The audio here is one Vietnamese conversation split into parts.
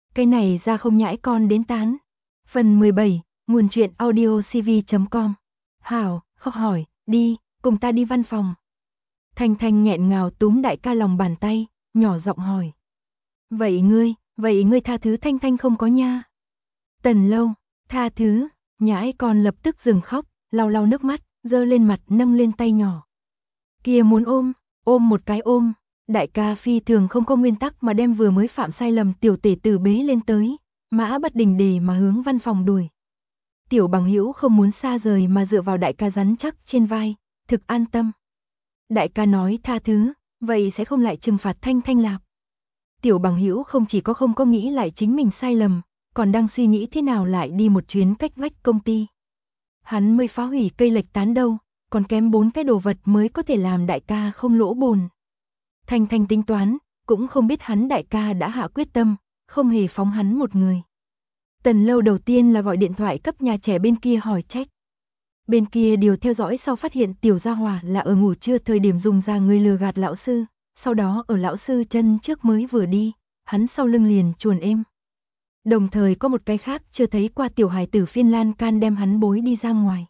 Cái này ra không nhãi con đến tán. Phần 17, nguồn truyện audio cv.com. Hảo, khóc hỏi, đi, cùng ta đi văn phòng. Thanh Thanh nghẹn ngào túm đại ca lòng bàn tay, nhỏ giọng hỏi. Vậy ngươi tha thứ Thanh Thanh không có nha. Tần Lâu, tha thứ, nhãi con lập tức dừng khóc, lau lau nước mắt, giơ lên mặt nâng lên tay nhỏ. Kia muốn ôm một cái ôm. Đại ca phi thường không có nguyên tắc mà đem vừa mới phạm sai lầm tiểu tể tử bế lên tới, mã bất đình đề mà hướng văn phòng đuổi. Tiểu Bằng Hữu không muốn xa rời mà dựa vào đại ca rắn chắc trên vai, thực an tâm. Đại ca nói tha thứ, vậy sẽ không lại trừng phạt Thanh Thanh lạp. Tiểu Bằng Hữu không chỉ có không có nghĩ lại chính mình sai lầm, còn đang suy nghĩ thế nào lại đi một chuyến cách vách công ty. Hắn mới phá hủy cây lệch tán đâu, còn kém 4 cái đồ vật mới có thể làm đại ca không lỗ bồn. Thanh Thanh tính toán, cũng không biết hắn đại ca đã hạ quyết tâm, không hề phóng hắn một người. Tần Lâu đầu tiên là gọi điện thoại cấp nhà trẻ bên kia hỏi trách. Bên kia điều theo dõi sau phát hiện tiểu gia hỏa là ở ngủ trưa thời điểm dùng ra người lừa gạt lão sư, sau đó ở lão sư chân trước mới vừa đi, hắn sau lưng liền chuồn êm. Đồng thời có một cái khác chưa thấy qua tiểu hài tử phiên lan can đem hắn bối đi ra ngoài.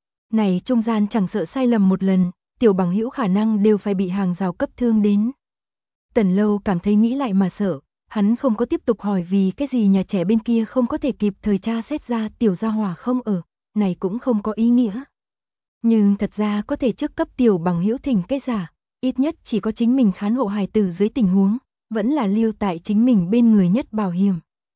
Này trung gian chẳng sợ sai lầm một lần, Tiểu Bằng Hữu khả năng đều phải bị hàng rào cấp thương đến. Tần Lâu cảm thấy nghĩ lại mà sợ, hắn không có tiếp tục hỏi vì cái gì nhà trẻ bên kia không có thể kịp thời tra xét ra tiểu gia hỏa không ở, này cũng không có ý nghĩa. Nhưng thật ra có thể trước cấp Tiểu Bằng Hữu thỉnh cái giả, ít nhất chỉ có chính mình khán hộ hài tử dưới tình huống, vẫn là lưu tại chính mình bên người nhất bảo hiểm.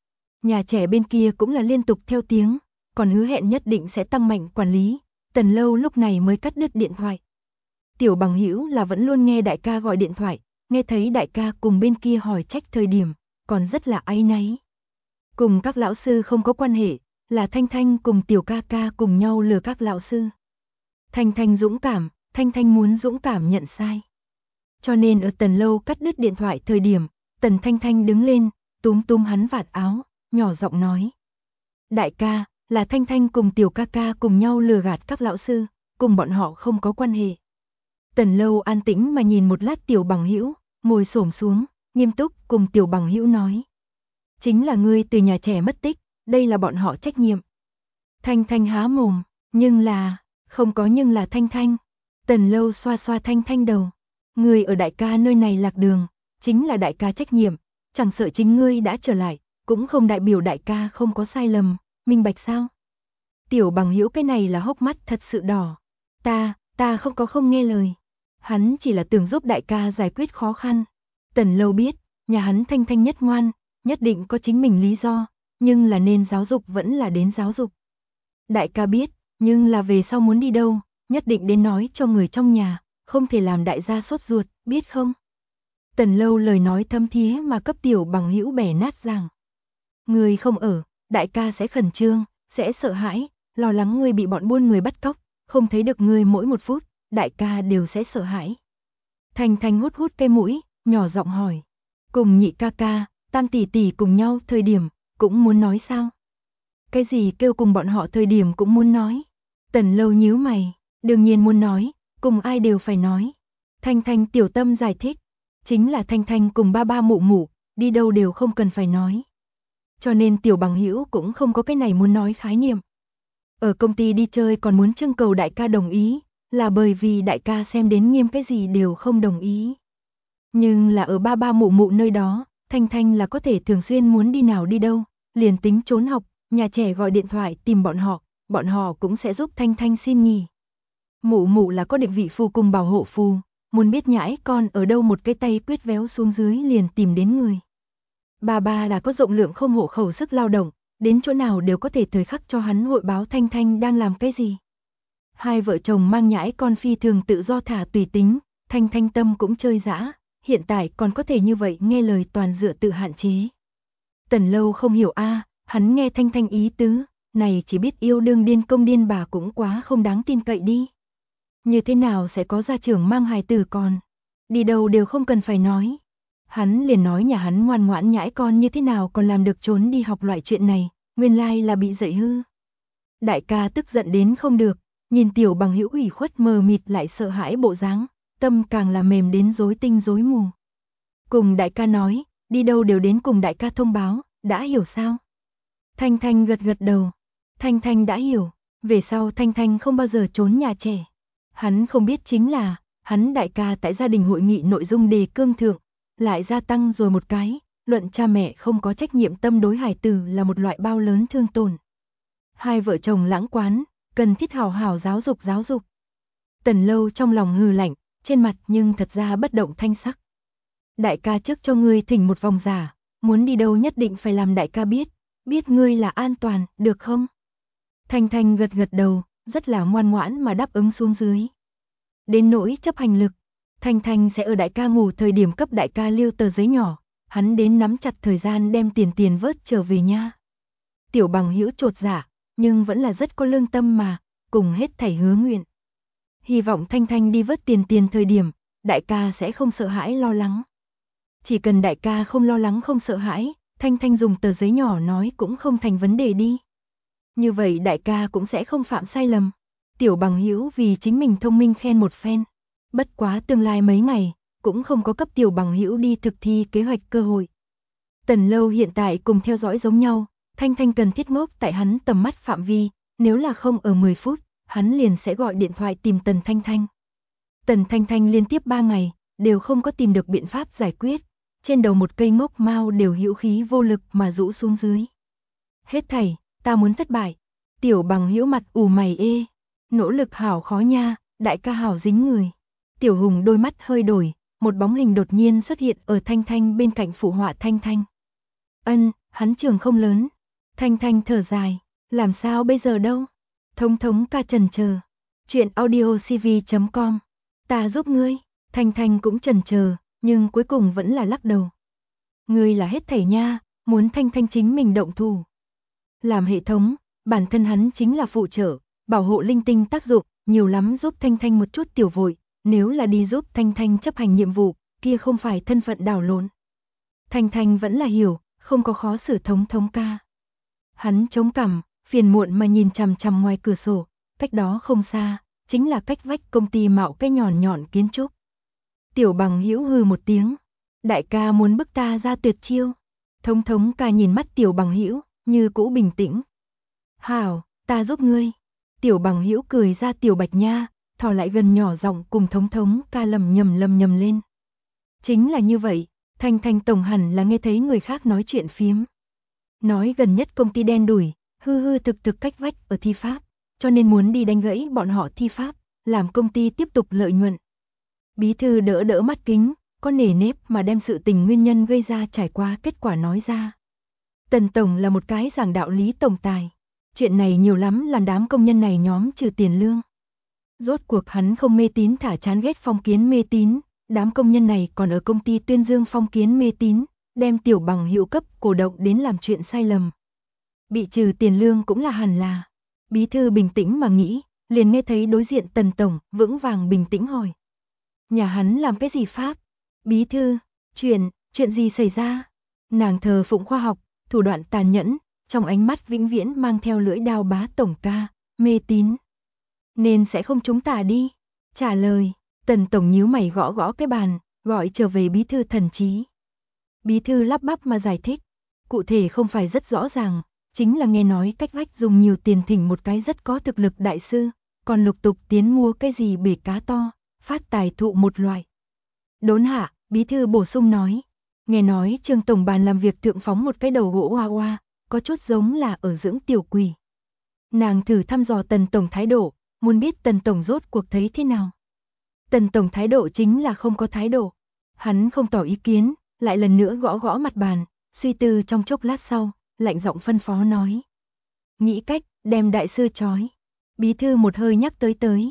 Nhà trẻ bên kia cũng là liên tục theo tiếng, còn hứa hẹn nhất định sẽ tăng mạnh quản lý. Tần Lâu lúc này mới cắt đứt điện thoại. Tiểu Bằng Hữu là vẫn luôn nghe đại ca gọi điện thoại, nghe thấy đại ca cùng bên kia hỏi trách thời điểm, còn rất là áy náy. Cùng các lão sư không có quan hệ, là Thanh Thanh cùng tiểu ca ca cùng nhau lừa các lão sư. Thanh Thanh dũng cảm, Thanh Thanh muốn dũng cảm nhận sai. Cho nên ở Tần Lâu cắt đứt điện thoại thời điểm, Tần Thanh Thanh đứng lên, túm hắn vạt áo, nhỏ giọng nói. Đại ca, là Thanh Thanh cùng tiểu ca ca cùng nhau lừa gạt các lão sư, cùng bọn họ không có quan hệ. Tần Lâu an tĩnh mà nhìn một lát Tiểu Bằng Hữu, ngồi xổm xuống, nghiêm túc cùng Tiểu Bằng Hữu nói. Chính là ngươi từ nhà trẻ mất tích, đây là bọn họ trách nhiệm. Thanh Thanh há mồm, nhưng là, không có nhưng là Thanh Thanh. Tần Lâu xoa xoa Thanh Thanh đầu. Ngươi ở đại ca nơi này lạc đường, chính là đại ca trách nhiệm, chẳng sợ chính ngươi đã trở lại, cũng không đại biểu đại ca không có sai lầm, minh bạch sao? Tiểu Bằng Hữu cái này là hốc mắt thật sự đỏ. Ta không nghe lời. Hắn chỉ là tưởng giúp đại ca giải quyết khó khăn. Tần Lâu biết, nhà hắn Thanh Thanh nhất ngoan, nhất định có chính mình lý do, nhưng là nên giáo dục vẫn là đến giáo dục. Đại ca biết, nhưng là về sau muốn đi đâu, nhất định đến nói cho người trong nhà, không thể làm đại gia sốt ruột, biết không? Tần Lâu lời nói thâm thía mà cấp Tiểu Bằng Hữu bẻ nát rằng. Người không ở, đại ca sẽ khẩn trương, sẽ sợ hãi, lo lắng ngươi bị bọn buôn người bắt cóc, không thấy được ngươi mỗi một phút, đại ca đều sẽ sợ hãi. Thanh Thanh hút hút cái mũi, nhỏ giọng hỏi. Cùng nhị ca ca, tam tỷ tỷ cùng nhau thời điểm, cũng muốn nói sao? Cái gì kêu cùng bọn họ thời điểm cũng muốn nói? Tần Lâu nhíu mày, đương nhiên muốn nói, cùng ai đều phải nói. Thanh Thanh tiểu tâm giải thích, chính là Thanh Thanh cùng ba ba mụ mụ, đi đâu đều không cần phải nói. Cho nên Tiểu Bằng Hữu cũng không có cái này muốn nói khái niệm. Ở công ty đi chơi còn muốn trưng cầu đại ca đồng ý, là bởi vì đại ca xem đến nghiêm cái gì đều không đồng ý. Nhưng là ở ba ba mụ mụ nơi đó, Thanh Thanh là có thể thường xuyên muốn đi nào đi đâu, liền tính trốn học, nhà trẻ gọi điện thoại tìm bọn họ cũng sẽ giúp Thanh Thanh xin nghỉ. Mụ mụ là có định vị phù cùng bảo hộ phù, muốn biết nhãi con ở đâu một cái tay quyết véo xuống dưới liền tìm đến người. Bà là có rộng lượng không hộ khẩu sức lao động, đến chỗ nào đều có thể thời khắc cho hắn hội báo Thanh Thanh đang làm cái gì. Hai vợ chồng mang nhãi con phi thường tự do thả tùy tính, Thanh Thanh tâm cũng chơi dã, hiện tại còn có thể như vậy nghe lời toàn dựa tự hạn chế. Tần Lâu không hiểu hắn nghe Thanh Thanh ý tứ, này chỉ biết yêu đương điên công điên bà cũng quá không đáng tin cậy đi. Như thế nào sẽ có gia trưởng mang hài tử còn, đi đâu đều không cần phải nói. Hắn liền nói nhà hắn ngoan ngoãn nhãi con như thế nào còn làm được trốn đi học loại chuyện này, nguyên lai là bị dạy hư. Đại ca tức giận đến không được, nhìn Tiểu Bằng Hữu ủy khuất mờ mịt lại sợ hãi bộ dáng, tâm càng là mềm đến rối tinh rối mù. Cùng đại ca nói, đi đâu đều đến cùng đại ca thông báo, đã hiểu sao? Thanh Thanh gật gật đầu. Thanh Thanh đã hiểu, về sau Thanh Thanh không bao giờ trốn nhà trẻ. Hắn không biết chính là, hắn đại ca tại gia đình hội nghị nội dung đề cương thượng, lại gia tăng rồi một cái, luận cha mẹ không có trách nhiệm tâm đối hài tử là một loại bao lớn thương tổn. Hai vợ chồng lãng quán, cần thiết hào hào giáo dục giáo dục. Tần Lâu trong lòng hừ lạnh, trên mặt nhưng thật ra bất động thanh sắc. Đại ca trước cho ngươi thỉnh một vòng giả, muốn đi đâu nhất định phải làm đại ca biết, biết ngươi là an toàn, được không? Thanh Thanh gật gật đầu, rất là ngoan ngoãn mà đáp ứng xuống dưới. Đến nỗi chấp hành lực, Thanh Thanh sẽ ở đại ca ngủ thời điểm cấp đại ca lưu tờ giấy nhỏ, hắn đến nắm chặt thời gian đem tiền vớt trở về nha. Tiểu Bằng Hữu chột dạ, nhưng vẫn là rất có lương tâm mà, cùng hết thảy hứa nguyện. Hy vọng Thanh Thanh đi vớt tiền thời điểm, đại ca sẽ không sợ hãi lo lắng. Chỉ cần đại ca không lo lắng không sợ hãi, Thanh Thanh dùng tờ giấy nhỏ nói cũng không thành vấn đề đi. Như vậy đại ca cũng sẽ không phạm sai lầm. Tiểu Bằng Hữu vì chính mình thông minh khen một phen. Bất quá tương lai mấy ngày, cũng không có cấp Tiểu Bằng Hữu đi thực thi kế hoạch cơ hội. Tần Lâu hiện tại cùng theo dõi giống nhau, Thanh Thanh cần thiết ngốc tại hắn tầm mắt phạm vi, nếu là không ở 10 phút, hắn liền sẽ gọi điện thoại tìm Tần Thanh Thanh. Tần Thanh Thanh liên tiếp 3 ngày, đều không có tìm được biện pháp giải quyết, trên đầu một cây ngốc mao đều hữu khí vô lực mà rũ xuống dưới. Hết thảy, ta muốn thất bại. Tiểu Bằng Hữu mặt ủ mày ê, nỗ lực hảo khó nha, đại ca hảo dính người. Tiểu Hùng đôi mắt hơi đổi, một bóng hình đột nhiên xuất hiện ở Thanh Thanh bên cạnh phụ họa Thanh Thanh. Hắn trường không lớn. Thanh Thanh thở dài, làm sao bây giờ đâu? Thống thống ca chần chờ. Chuyện audiocv.com. Ta giúp ngươi. Thanh Thanh cũng chần chờ, nhưng cuối cùng vẫn là lắc đầu. Ngươi là hết thảy nha, muốn Thanh Thanh chính mình động thủ. Làm hệ thống, bản thân hắn chính là phụ trợ, bảo hộ linh tinh tác dụng, nhiều lắm giúp Thanh Thanh một chút tiểu vội, nếu là đi giúp Thanh Thanh chấp hành nhiệm vụ, kia không phải thân phận đảo lộn. Thanh Thanh vẫn là hiểu, không có khó xử thống thống ca. Hắn chống cằm, phiền muộn mà nhìn chằm chằm ngoài cửa sổ, cách đó không xa, chính là cách vách công ty mạo cái nhọn nhọn kiến trúc. Tiểu Bằng Hữu hừ một tiếng, đại ca muốn bức ta ra tuyệt chiêu. Thống thống ca nhìn mắt Tiểu Bằng Hữu, như cũ bình tĩnh. Hảo, ta giúp ngươi. Tiểu Bằng Hữu cười ra tiểu bạch nha, thò lại gần nhỏ giọng cùng thống thống ca lầm nhầm lên. Chính là như vậy, Thanh Thanh tổng hẳn là nghe thấy người khác nói chuyện phiếm. Nói gần nhất công ty đen đủi, hư thực cách vách ở thi pháp, cho nên muốn đi đánh gãy bọn họ thi pháp, làm công ty tiếp tục lợi nhuận. Bí thư đỡ mắt kính, có nể nếp mà đem sự tình nguyên nhân gây ra trải qua kết quả nói ra. Tần tổng là một cái giảng đạo lý tổng tài. Chuyện này nhiều lắm làm đám công nhân này nhóm trừ tiền lương. Rốt cuộc hắn không mê tín thả chán ghét phong kiến mê tín, đám công nhân này còn ở công ty tuyên dương phong kiến mê tín, đem Tiểu Bằng Hữu cấp cổ động đến làm chuyện sai lầm. Bị trừ tiền lương cũng là hẳn là. Bí thư bình tĩnh mà nghĩ, liền nghe thấy đối diện Tần tổng vững vàng bình tĩnh hỏi. Nhà hắn làm cái gì pháp? Bí thư, chuyện gì xảy ra? Nàng thờ phụng khoa học, thủ đoạn tàn nhẫn, trong ánh mắt vĩnh viễn mang theo lưỡi đao bá tổng ca, mê tín. Nên sẽ không chúng ta đi. Trả lời, Tần tổng nhíu mày gõ cái bàn, gọi trở về bí thư thần trí. Bí thư lắp bắp mà giải thích, cụ thể không phải rất rõ ràng, chính là nghe nói cách vách dùng nhiều tiền thỉnh một cái rất có thực lực đại sư, còn lục tục tiến mua cái gì bể cá to, phát tài thụ một loại. Đốn hạ, bí thư bổ sung nói, nghe nói Trương tổng bàn làm việc thượng phóng một cái đầu gỗ hoa hoa, có chút giống là ở dưỡng tiểu quỷ. Nàng thử thăm dò Tần tổng thái độ, muốn biết Tần tổng rốt cuộc thấy thế nào. Tần tổng thái độ chính là không có thái độ. Hắn không tỏ ý kiến, lại lần nữa gõ mặt bàn, suy tư trong chốc lát sau, lạnh giọng phân phó nói. Nghĩ cách, đem đại sư trói. Bí thư một hơi nhắc tới.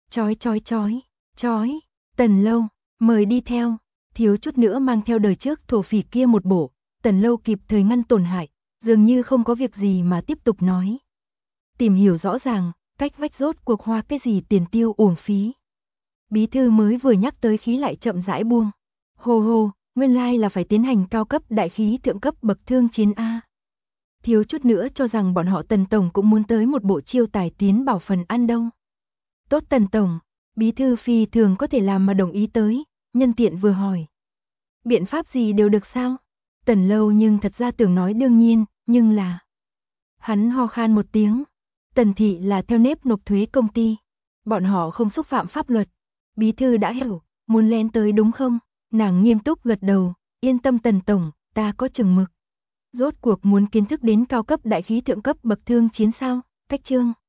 Trói. Tần Lâu, mời đi theo. Thiếu chút nữa mang theo đời trước thổ phỉ kia một bộ. Tần Lâu kịp thời ngăn tổn hại, dường như không có việc gì mà tiếp tục nói. Tìm hiểu rõ ràng, cách vách rốt cuộc hoa cái gì tiền tiêu uổng phí. Bí thư mới vừa nhắc tới khí lại chậm rãi buông. Hồ, nguyên lai là phải tiến hành cao cấp đại khí thượng cấp bậc thương chiến A. Thiếu chút nữa cho rằng bọn họ Tần tổng cũng muốn tới một bộ chiêu tài tiến bảo phần ăn đâu. Tốt Tần tổng, bí thư phi thường có thể làm mà đồng ý tới, nhân tiện vừa hỏi. Biện pháp gì đều được sao? Tần Lâu nhưng thật ra tưởng nói đương nhiên, nhưng là... Hắn ho khan một tiếng. Tần thị là theo nếp nộp thuế công ty. Bọn họ không xúc phạm pháp luật. Bí thư đã hiểu, muốn lén tới đúng không? Nàng nghiêm túc gật đầu, yên tâm Tần tổng, ta có chừng mực. Rốt cuộc muốn kiến thức đến cao cấp đại khí thượng cấp bậc thương chiến sao? Cách chương